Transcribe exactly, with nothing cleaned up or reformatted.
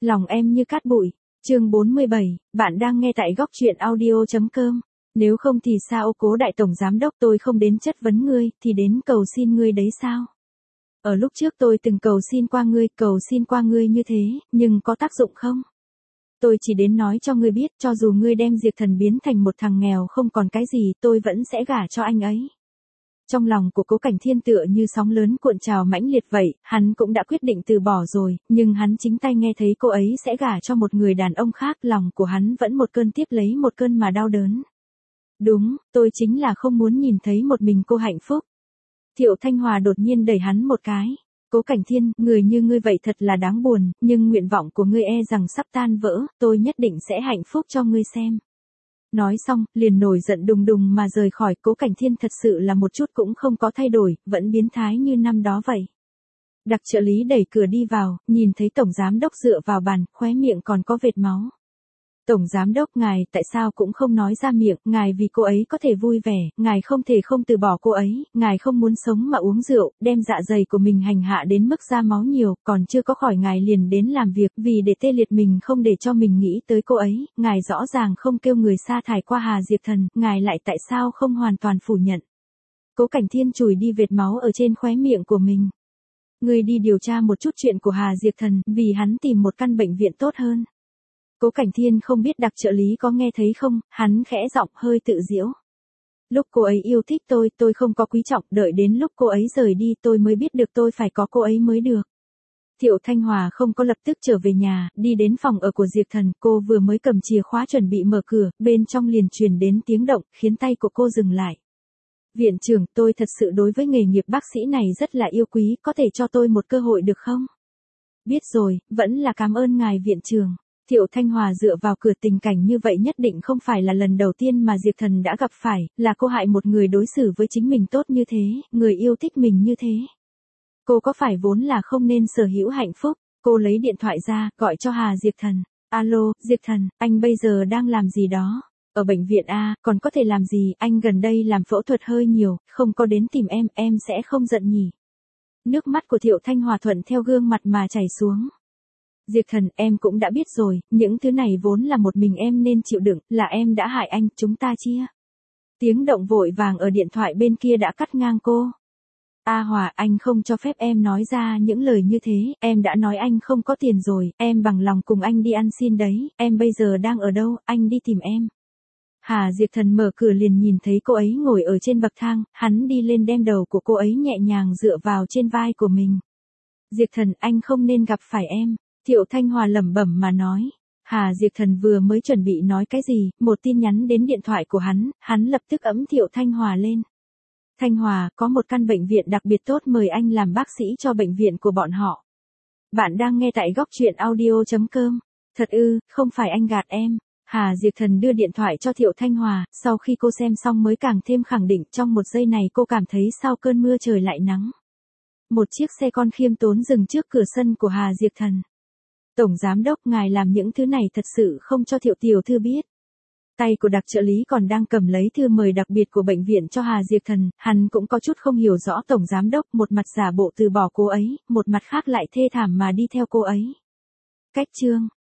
Lòng em như cát bụi. Chương bốn mươi bảy, bạn đang nghe tại góc truyện audio chấm com. Nếu không thì sao Cố đại tổng giám đốc, tôi không đến chất vấn ngươi, thì đến cầu xin ngươi đấy sao? Ở lúc trước tôi từng cầu xin qua ngươi, cầu xin qua ngươi như thế, nhưng có tác dụng không? Tôi chỉ đến nói cho ngươi biết, cho dù ngươi đem Diệp Thần biến thành một thằng nghèo không còn cái gì, tôi vẫn sẽ gả cho anh ấy. Trong lòng của Cố Cảnh Thiên tựa như sóng lớn cuộn trào mãnh liệt vậy, hắn cũng đã quyết định từ bỏ rồi, nhưng hắn chính tay nghe thấy cô ấy sẽ gả cho một người đàn ông khác, lòng của hắn vẫn một cơn tiếp lấy một cơn mà đau đớn. Đúng, tôi chính là không muốn nhìn thấy một mình cô hạnh phúc. Thiệu Thanh Hòa đột nhiên đẩy hắn một cái. Cố Cảnh Thiên, người như ngươi vậy thật là đáng buồn, nhưng nguyện vọng của ngươi e rằng sắp tan vỡ, tôi nhất định sẽ hạnh phúc cho ngươi xem. Nói xong, liền nổi giận đùng đùng mà rời khỏi. Cố Cảnh Thiên thật sự là một chút cũng không có thay đổi, vẫn biến thái như năm đó vậy. Đặc trợ lý đẩy cửa đi vào, nhìn thấy tổng giám đốc dựa vào bàn, khóe miệng còn có vệt máu. Tổng giám đốc, ngài tại sao cũng không nói ra miệng, ngài vì cô ấy có thể vui vẻ, ngài không thể không từ bỏ cô ấy, ngài không muốn sống mà uống rượu, đem dạ dày của mình hành hạ đến mức ra máu nhiều, còn chưa có khỏi ngài liền đến làm việc, vì để tê liệt mình không để cho mình nghĩ tới cô ấy, ngài rõ ràng không kêu người sa thải qua Hà Diệp Thần, ngài lại tại sao không hoàn toàn phủ nhận. Cố Cảnh Thiên chùi đi vệt máu ở trên khóe miệng của mình. Người đi điều tra một chút chuyện của Hà Diệp Thần, vì hắn tìm một căn bệnh viện tốt hơn. Cố Cảnh Thiên không biết đặc trợ lý có nghe thấy không, hắn khẽ giọng hơi tự giễu. Lúc cô ấy yêu thích tôi, tôi không có quý trọng, đợi đến lúc cô ấy rời đi tôi mới biết được tôi phải có cô ấy mới được. Thiệu Thanh Hòa không có lập tức trở về nhà, đi đến phòng ở của Diệp Thần, cô vừa mới cầm chìa khóa chuẩn bị mở cửa, bên trong liền truyền đến tiếng động, khiến tay của cô dừng lại. Viện trưởng, tôi thật sự đối với nghề nghiệp bác sĩ này rất là yêu quý, có thể cho tôi một cơ hội được không? Biết rồi, vẫn là cảm ơn ngài viện trưởng. Thiệu Thanh Hòa dựa vào cửa, tình cảnh như vậy nhất định không phải là lần đầu tiên mà Diệp Thần đã gặp phải, là cô hại một người đối xử với chính mình tốt như thế, người yêu thích mình như thế. Cô có phải vốn là không nên sở hữu hạnh phúc? Cô lấy điện thoại ra, gọi cho Hà Diệp Thần. Alo, Diệp Thần, anh bây giờ đang làm gì đó? Ở bệnh viện A, còn có thể làm gì, anh gần đây làm phẫu thuật hơi nhiều, không có đến tìm em, em sẽ không giận nhỉ? Nước mắt của Thiệu Thanh Hòa thuận theo gương mặt mà chảy xuống. Diệp Thần, em cũng đã biết rồi, những thứ này vốn là một mình em nên chịu đựng, là em đã hại anh, chúng ta chia. Tiếng động vội vàng ở điện thoại bên kia đã cắt ngang cô. A Hòa, anh không cho phép em nói ra những lời như thế, em đã nói anh không có tiền rồi, em bằng lòng cùng anh đi ăn xin đấy, em bây giờ đang ở đâu, anh đi tìm em. Hà Diệp Thần mở cửa liền nhìn thấy cô ấy ngồi ở trên bậc thang, hắn đi lên đem đầu của cô ấy nhẹ nhàng dựa vào trên vai của mình. Diệp Thần, anh không nên gặp phải em. Thiệu Thanh Hòa lẩm bẩm mà nói. Hà Diệp Thần vừa mới chuẩn bị nói cái gì, một tin nhắn đến điện thoại của hắn, hắn lập tức ấm Thiệu Thanh Hòa lên. Thanh Hòa, có một căn bệnh viện đặc biệt tốt, mời anh làm bác sĩ cho bệnh viện của bọn họ. Bạn đang nghe tại góc truyện audio chấm com. Thật ư, không phải anh gạt em. Hà Diệp Thần đưa điện thoại cho Thiệu Thanh Hòa, sau khi cô xem xong mới càng thêm khẳng định, trong một giây này cô cảm thấy sau cơn mưa trời lại nắng. Một chiếc xe con khiêm tốn dừng trước cửa sân của Hà Diệp Thần. Tổng giám đốc, ngài làm những thứ này thật sự không cho Thiệu tiểu thư biết. Tay của đặc trợ lý còn đang cầm lấy thư mời đặc biệt của bệnh viện cho Hà Diệp Thần, hắn cũng có chút không hiểu rõ tổng giám đốc, một mặt giả bộ từ bỏ cô ấy, một mặt khác lại thê thảm mà đi theo cô ấy. Cách chương